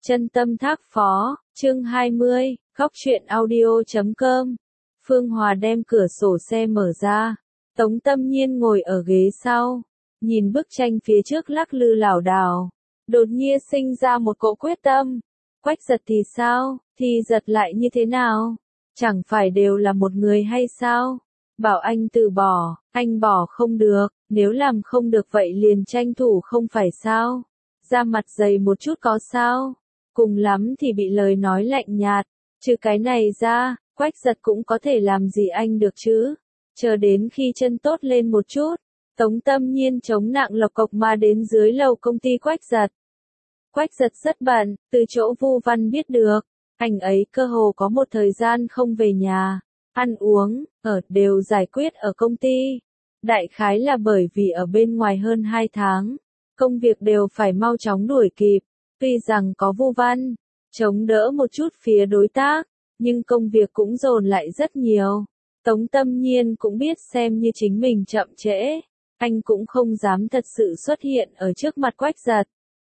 Chân tâm thác phó, chương 20, góc truyện audio.com. Phương Hòa đem cửa sổ xe mở ra. Tống Tâm Nhiên ngồi ở ghế sau, nhìn bức tranh phía trước lắc lư lảo đảo. Đột nhiên sinh ra một cỗ quyết tâm. Quách Giật thì sao, thì Giật lại như thế nào? Chẳng phải đều là một người hay sao? Bảo anh từ bỏ, anh bỏ không được, nếu làm không được vậy liền tranh thủ không phải sao? Ra mặt dày một chút có sao? Cùng lắm thì bị lời nói lạnh nhạt, trừ cái này ra, Quách Giật cũng có thể làm gì anh được chứ? Chờ đến khi chân tốt lên một chút, Tống Tâm Nhiên chống nặng lộc cộc mà đến dưới lầu công ty Quách Giật. Quách Giật rất bận, từ chỗ Vu Văn biết được, anh ấy cơ hồ có một thời gian không về nhà, ăn uống, ở đều giải quyết ở công ty. Đại khái là bởi vì ở bên ngoài hơn 2 tháng, công việc đều phải mau chóng đuổi kịp. Tuy rằng có Vu Văn chống đỡ một chút phía đối tác, nhưng công việc cũng dồn lại rất nhiều. Tống Tâm Nhiên cũng biết xem như chính mình chậm trễ, anh cũng không dám thật sự xuất hiện ở trước mặt Quách Giật.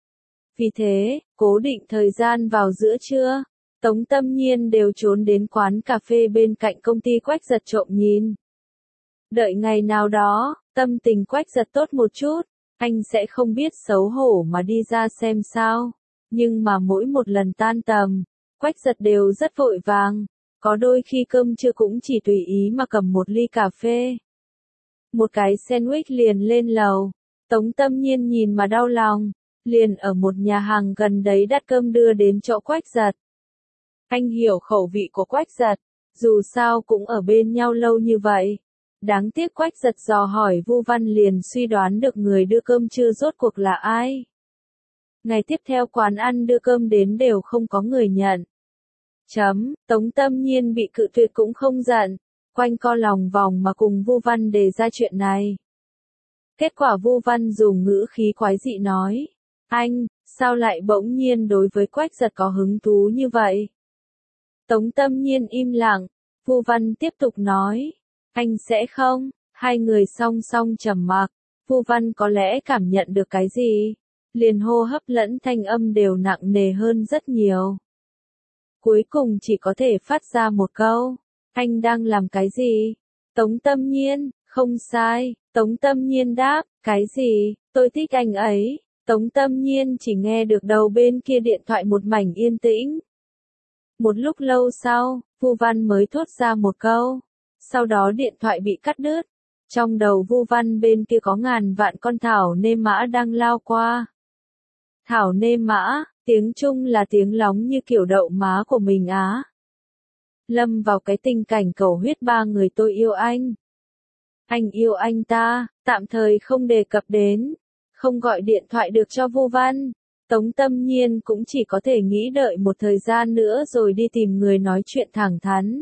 Vì thế, cố định thời gian vào giữa trưa, Tống Tâm Nhiên đều trốn đến quán cà phê bên cạnh công ty Quách Giật trộm nhìn. Đợi ngày nào đó, tâm tình Quách Giật tốt một chút, anh sẽ không biết xấu hổ mà đi ra xem sao. Nhưng mà mỗi một lần tan tầm, Quách Giật đều rất vội vàng, có đôi khi cơm trưa cũng chỉ tùy ý mà cầm một ly cà phê. Một cái sandwich liền lên lầu, Tống Tâm Nhiên nhìn mà đau lòng, liền ở một nhà hàng gần đấy đặt cơm đưa đến chỗ Quách Giật. Anh hiểu khẩu vị của Quách Giật, dù sao cũng ở bên nhau lâu như vậy. Đáng tiếc Quách Giật dò hỏi Vu Văn liền suy đoán được người đưa cơm trưa rốt cuộc là ai. Ngày tiếp theo quán ăn đưa cơm đến đều không có người nhận. Tống Tâm Nhiên bị cự tuyệt cũng không giận, quanh co lòng vòng mà cùng Vu Văn đề ra chuyện này. Kết quả Vu Văn dùng ngữ khí quái dị nói, anh, sao lại bỗng nhiên đối với Quách Giật có hứng thú như vậy? Tống Tâm Nhiên im lặng, Vu Văn tiếp tục nói, anh sẽ không, hai người song song trầm mặc, Vu Văn có lẽ cảm nhận được cái gì, liền hô hấp lẫn thanh âm đều nặng nề hơn rất nhiều. Cuối cùng chỉ có thể phát ra một câu, anh đang làm cái gì? Tống Tâm Nhiên, không sai, Tống Tâm Nhiên đáp, cái gì, tôi thích anh ấy. Tống Tâm Nhiên chỉ nghe được đầu bên kia điện thoại một mảnh yên tĩnh. Một lúc lâu sau, Vu Văn mới thốt ra một câu, sau đó điện thoại bị cắt đứt. Trong đầu Vu Văn bên kia có ngàn vạn con thảo nê mã đang lao qua. Thảo nê mã, tiếng Trung là tiếng lóng như kiểu đậu má của mình á. Lâm vào cái tình cảnh cầu huyết ba người tôi yêu anh. Anh yêu anh ta, tạm thời không đề cập đến, không gọi điện thoại được cho Vu Văn. Tống Tâm Nhiên cũng chỉ có thể nghĩ đợi một thời gian nữa rồi đi tìm người nói chuyện thẳng thắn.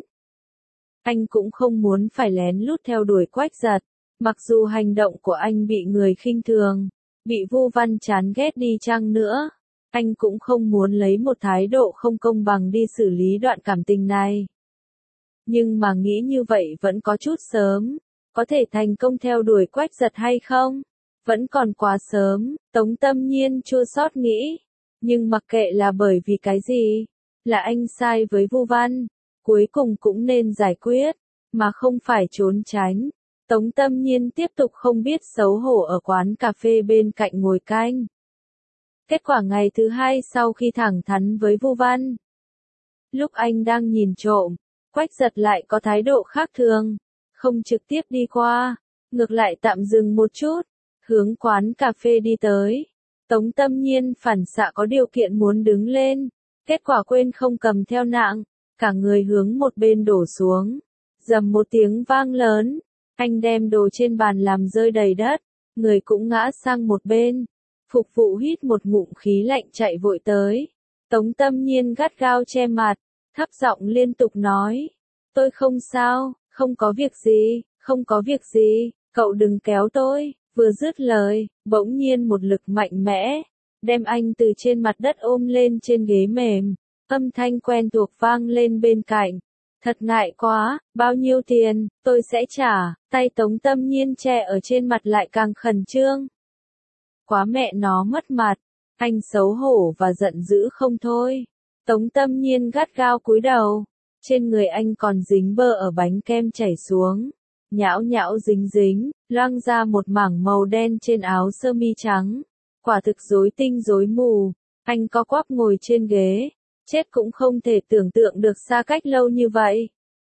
Anh cũng không muốn phải lén lút theo đuổi Quách Giật, mặc dù hành động của anh bị người khinh thường, bị Vu Văn chán ghét đi chăng nữa, anh cũng không muốn lấy một thái độ không công bằng đi xử lý đoạn cảm tình này. Nhưng mà nghĩ như vậy vẫn có chút sớm, có thể thành công theo đuổi Quách Giật hay không? Vẫn còn quá sớm, Tống Tâm Nhiên chua xót nghĩ. Nhưng mặc kệ là bởi vì cái gì, là anh sai với Vu Văn, cuối cùng cũng nên giải quyết, mà không phải trốn tránh. Tống Tâm Nhiên tiếp tục không biết xấu hổ ở quán cà phê bên cạnh ngồi canh. Kết quả ngày thứ hai sau khi thẳng thắn với Vu Văn, lúc anh đang nhìn trộm, Quách Giật lại có thái độ khác thường, không trực tiếp đi qua, ngược lại tạm dừng một chút, hướng quán cà phê đi tới. Tống Tâm Nhiên phản xạ có điều kiện muốn đứng lên, kết quả quên không cầm theo nạng, cả người hướng một bên đổ xuống, rầm một tiếng vang lớn, anh đem đồ trên bàn làm rơi đầy đất, người cũng ngã sang một bên. Phục vụ hít một ngụm khí lạnh chạy vội tới. Tống Tâm Nhiên gắt gao che mặt, thấp giọng liên tục nói, tôi không sao, không có việc gì, không có việc gì, cậu đừng kéo tôi. Vừa dứt lời, bỗng nhiên một lực mạnh mẽ, đem anh từ trên mặt đất ôm lên trên ghế mềm, âm thanh quen thuộc vang lên bên cạnh. Thật ngại quá, bao nhiêu tiền, tôi sẽ trả, tay Tống Tâm Nhiên che ở trên mặt lại càng khẩn trương. Quá mẹ nó mất mặt, Anh xấu hổ và giận dữ không thôi. Tống Tâm Nhiên gắt gao cúi đầu. Trên người anh còn dính bơ ở bánh kem chảy xuống. Nhão nhão dính dính, loang ra một mảng màu đen trên áo sơ mi trắng. Quả thực rối tinh rối mù. Anh co quắp ngồi trên ghế. Chết cũng không thể tưởng tượng được xa cách lâu như vậy.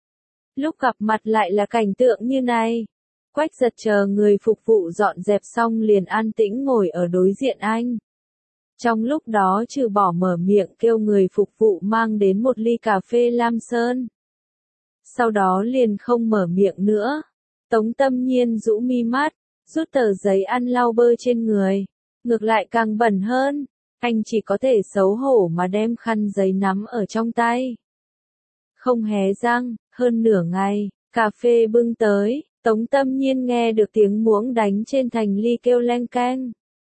Lúc gặp mặt lại là cảnh tượng như này. Quách Giật chờ người phục vụ dọn dẹp xong liền an tĩnh ngồi ở đối diện anh. Trong lúc đó trừ bỏ mở miệng kêu người phục vụ mang đến một ly cà phê Lam Sơn. Sau đó liền không mở miệng nữa. Tống Tâm Nhiên rũ mi mắt, rút tờ giấy ăn lau bơ trên người. Ngược lại càng bẩn hơn. Anh chỉ có thể xấu hổ mà đem khăn giấy nắm ở trong tay. Không hé răng, hơn nửa ngày, cà phê bưng tới, Tống Tâm Nhiên nghe được tiếng muỗng đánh trên thành ly kêu leng keng.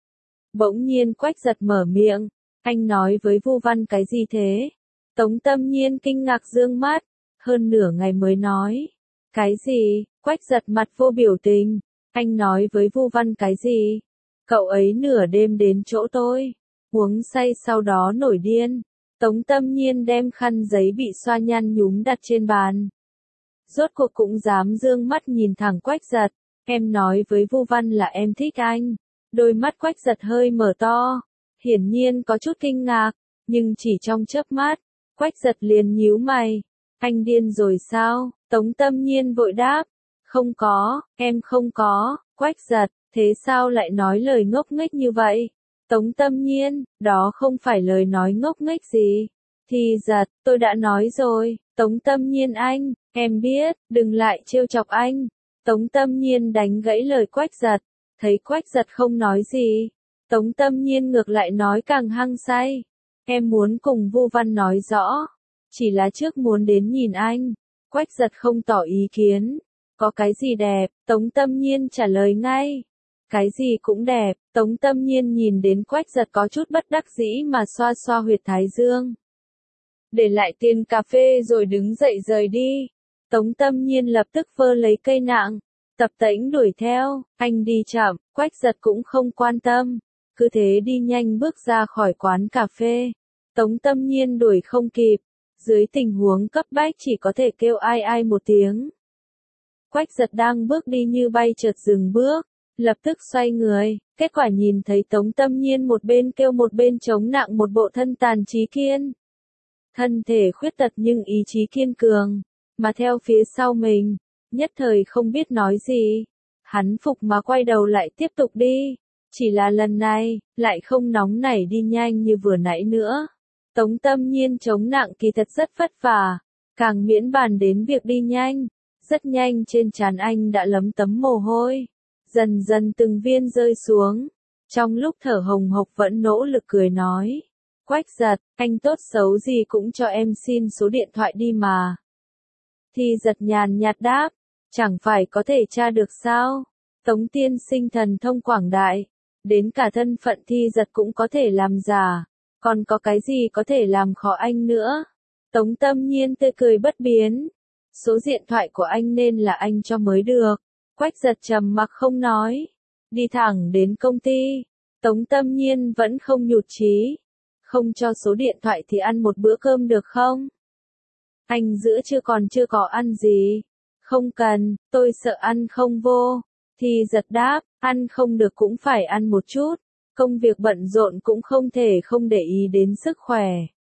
Bỗng nhiên Quách Giật mở miệng, anh nói với Vu Văn cái gì thế? Tống Tâm Nhiên kinh ngạc dương mắt, hơn nửa ngày mới nói. Cái gì? Quách Giật mặt vô biểu tình, anh nói với Vu Văn cái gì? Cậu ấy nửa đêm đến chỗ tôi, uống say sau đó nổi điên. Tống Tâm Nhiên đem khăn giấy bị xoa nhăn nhúm đặt trên bàn. Rốt cuộc cũng dám dương mắt nhìn thẳng Quách Giật, em nói với Vu Văn là em thích anh. Đôi mắt Quách Giật hơi mở to, hiển nhiên có chút kinh ngạc, nhưng chỉ trong chớp mắt, Quách Giật liền nhíu mày. Anh điên rồi sao? Tống Tâm Nhiên vội đáp. Không có, em không có. Quách Giật, thế sao lại nói lời ngốc nghếch như vậy? Tống Tâm Nhiên, đó không phải lời nói ngốc nghếch gì. Thì Giật, tôi đã nói rồi. Tống Tâm Nhiên anh, em biết, đừng lại trêu chọc anh. Tống Tâm Nhiên đánh gãy lời Quách Giật. Thấy Quách Giật không nói gì, Tống Tâm Nhiên ngược lại nói càng hăng say. Em muốn cùng Vu Văn nói rõ. Chỉ là trước muốn đến nhìn anh. Quách Giật không tỏ ý kiến. Có cái gì đẹp? Tống Tâm Nhiên trả lời ngay. Cái gì cũng đẹp. Tống Tâm Nhiên nhìn đến Quách Giật có chút bất đắc dĩ mà xoa xoa huyệt thái dương. Để lại tiền cà phê rồi đứng dậy rời đi. Tống Tâm Nhiên lập tức vơ lấy cây nạng. Tập tễnh đuổi theo, anh đi chậm, Quách Giật cũng không quan tâm. Cứ thế đi nhanh bước ra khỏi quán cà phê. Tống Tâm Nhiên đuổi không kịp. Dưới tình huống cấp bách chỉ có thể kêu ai ai một tiếng. Quách Giật đang bước đi như bay chợt dừng bước. Lập tức xoay người, kết quả nhìn thấy Tống Tâm Nhiên một bên kêu một bên chống nặng một bộ thân tàn trí kiên. Thân thể khuyết tật nhưng ý chí kiên cường, mà theo phía sau mình, nhất thời không biết nói gì. Hắn phục mà quay đầu lại tiếp tục đi, chỉ là lần này, lại không nóng nảy đi nhanh như vừa nãy nữa. Tống Tâm Nhiên chống nặng kỳ thật rất vất vả, càng miễn bàn đến việc đi nhanh. Rất nhanh trên trán anh đã lấm tấm mồ hôi. Dần dần từng viên rơi xuống. Trong lúc thở hồng hộc vẫn nỗ lực cười nói. Quách Giật, anh tốt xấu gì cũng cho em xin số điện thoại đi mà. Thi Giật nhàn nhạt đáp. Chẳng phải có thể tra được sao? Tống tiên sinh thần thông quảng đại. Đến cả thân phận Thi Giật cũng có thể làm giả. Còn có cái gì có thể làm khó anh nữa? Tống Tâm Nhiên tươi cười bất biến. Số điện thoại của anh nên là anh cho mới được. Quách Giật trầm mặc không nói. Đi thẳng đến công ty. Tống Tâm Nhiên vẫn không nhụt chí. Không cho số điện thoại thì ăn một bữa cơm được không? Anh giữa trưa còn chưa có ăn gì. Không cần, tôi sợ ăn không vô. Thì Giật đáp, ăn không được cũng phải ăn một chút. Công việc bận rộn cũng không thể không để ý đến sức khỏe.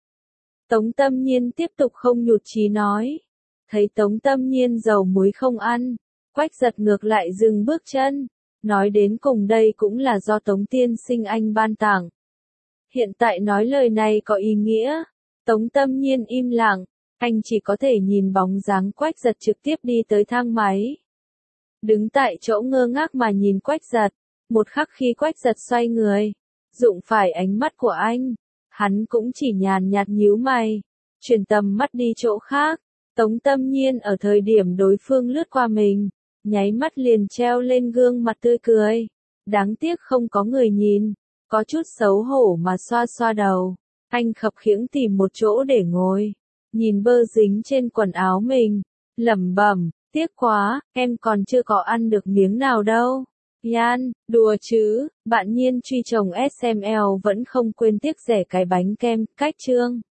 Tống Tâm Nhiên tiếp tục không nhụt chí nói. Thấy Tống Tâm Nhiên dầu muối không ăn. Quách Giật ngược lại dừng bước chân. Nói đến cùng đây cũng là do Tống tiên sinh anh ban tặng. Hiện tại nói lời này có ý nghĩa. Tống Tâm Nhiên im lặng. Anh chỉ có thể nhìn bóng dáng Quách Giật trực tiếp đi tới thang máy. Đứng tại chỗ ngơ ngác mà nhìn Quách Giật. Một khắc khi Quách Giật xoay người, đụng phải ánh mắt của anh, hắn cũng chỉ nhàn nhạt nhíu mày, chuyển tầm mắt đi chỗ khác. Tống Tâm Nhiên ở thời điểm đối phương lướt qua mình, nháy mắt liền treo lên gương mặt tươi cười. Đáng tiếc không có người nhìn, có chút xấu hổ mà xoa xoa đầu. Anh khập khiễng tìm một chỗ để ngồi, nhìn bơ dính trên quần áo mình, lẩm bẩm, tiếc quá, em còn chưa có ăn được miếng nào đâu. Yan, đùa chứ, bạn Nhiên truy chồng SML vẫn không quên tiếc rẻ cái bánh kem, cách chương.